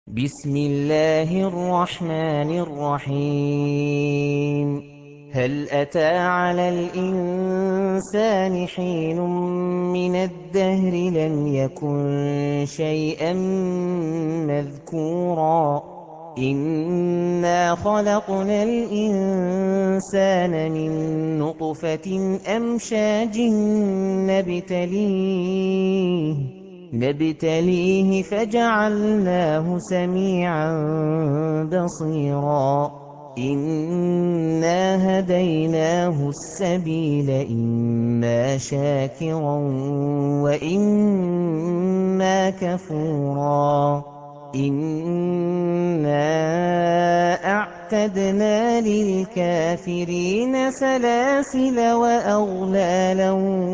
بسم الله الرحمن الرحيم. هل أتى على الإنسان حين من الدهر لم يكن شيئا مذكورا إنا خلقنا الإنسان من نطفة أمشاج نبتليه فجعلناه سميعا بصيرا إنا هديناه السبيل إما شاكرا وإما كفورا إنا أعتدنا للكافرين سلاسل وأغلالا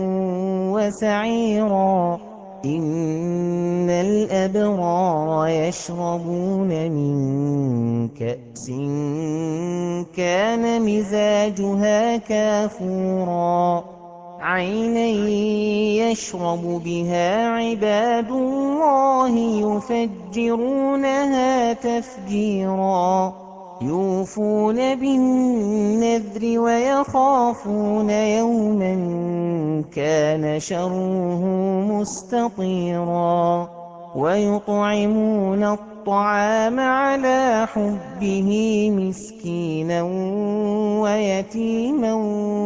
وسعيرا إن الأبرار يشربون من كأس كان مزاجها كافورا عينا يشرب بها عباد الله يفجرونها تفجيرا يوفون بالنذر ويخافون يوما كان شره مستطيرا ويطعمون الطعام على حبه مسكينا ويتيما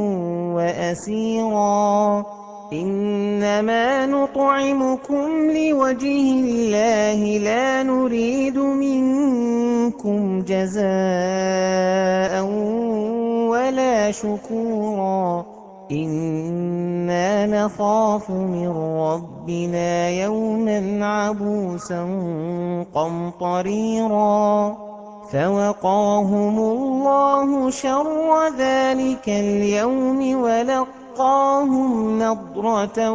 وأسيرا إنما نطعمكم لوجه الله لا نريد منكم جزاء ولا شكورا إنا نخاف من ربنا يوما عبوسا قمطريرا فوقاهم الله شر ذلك اليوم ولقاهم نضرة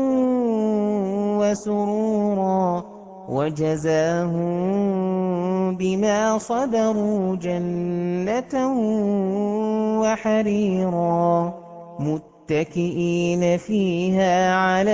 وسرورا وجزاهم بما صبروا جنة وحريرا متكئين فيها على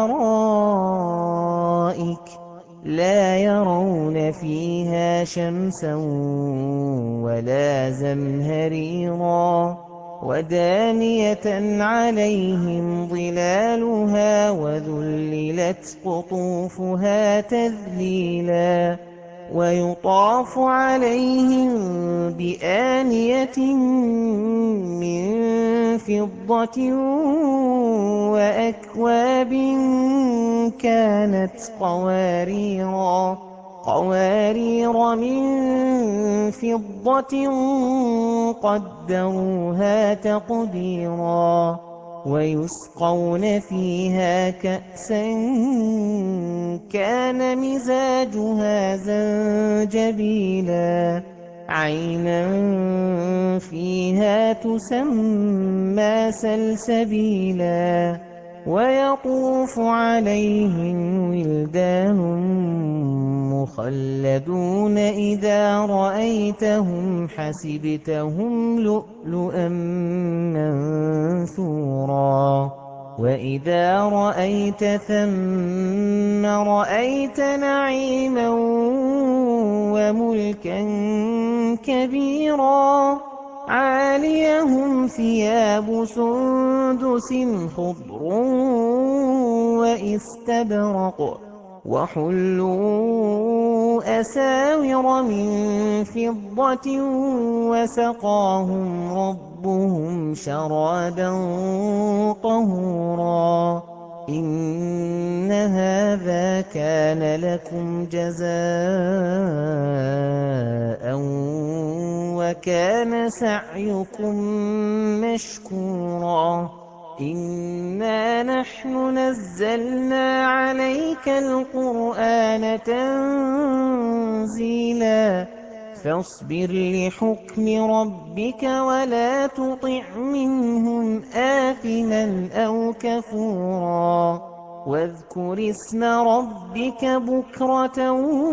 الأرائك لا يرون فيها شمسا ولا زمهريرا ودانية عليهم ظلالها وذللت قطوفها تذليلا ويطاف عليهم بآنية من فضة وأكواب كانت قوارير من فضة قدروها تقديرا ويسقون فيها كأسا كان مزاجها زنجبيلا عينا فيها تسمى سلسبيلا ويطوف عليهم ولدان مخلدون إذا رأيتهم حسبتهم لؤلؤا منثورا وإذا رأيت ثم رأيت نعيما وملكا كبيرا عاليهم ثياب سندس خضر وإستبرق وحلوا أساور من فضة وسقاهم ربهم شرابا طهورا إن هذا كان لكم جزاء وكان سعيكم مشكورا إنا نحن نزلنا عليك القرآن تنزيلا فاصبر لحكم ربك ولا تطع منهم آثما أو كفورا واذكر اسم ربك بكرة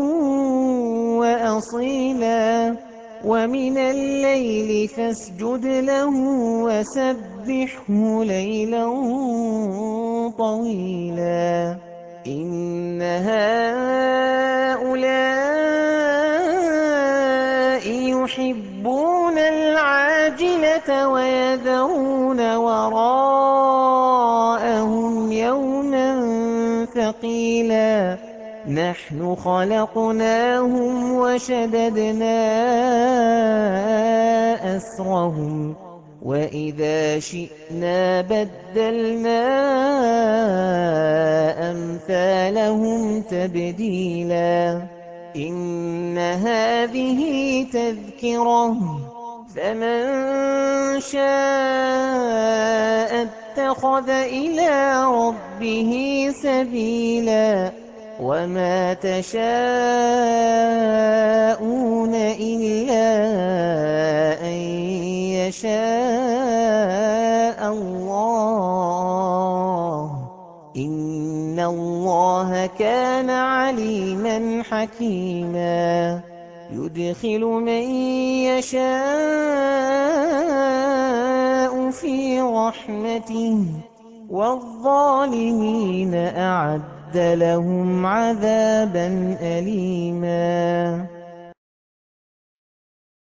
وأصيلا ومن الليل فاسجد له وسبحه ليلا طويلا إن هؤلاء الصَّلَاةَ وَيَذَرُونَ وَرَاءَهُمْ يَوْمًا ثَقِيلًا نَحْنُ خَلَقْنَاهُمْ وَشَدَدْنَا أَسْرَهُمْ وَإِذَا شِئْنَا بَدَّلْنَا أَمْثَالَهُمْ تَبْدِيلًا إِنَّ هَٰذِهِ تَذْكِرَةٌ فَمَن شَاءَ اتَّخَذَ إِلَىٰ رَبِّهِ سَبِيلًا وَمَا تَشَاءُونَ إِلَّا أَن يَشَاءَ اللَّهُ إِنَّ اللَّهَ كَانَ عَلِيمًا حَكِيمًا يُدْخِلُ مَن يَشَاءُ فِي رَحْمَتِهِ وَالظَّالِمِينَ أَعَدَّ لَهُمْ عَذَابًا أَلِيمًا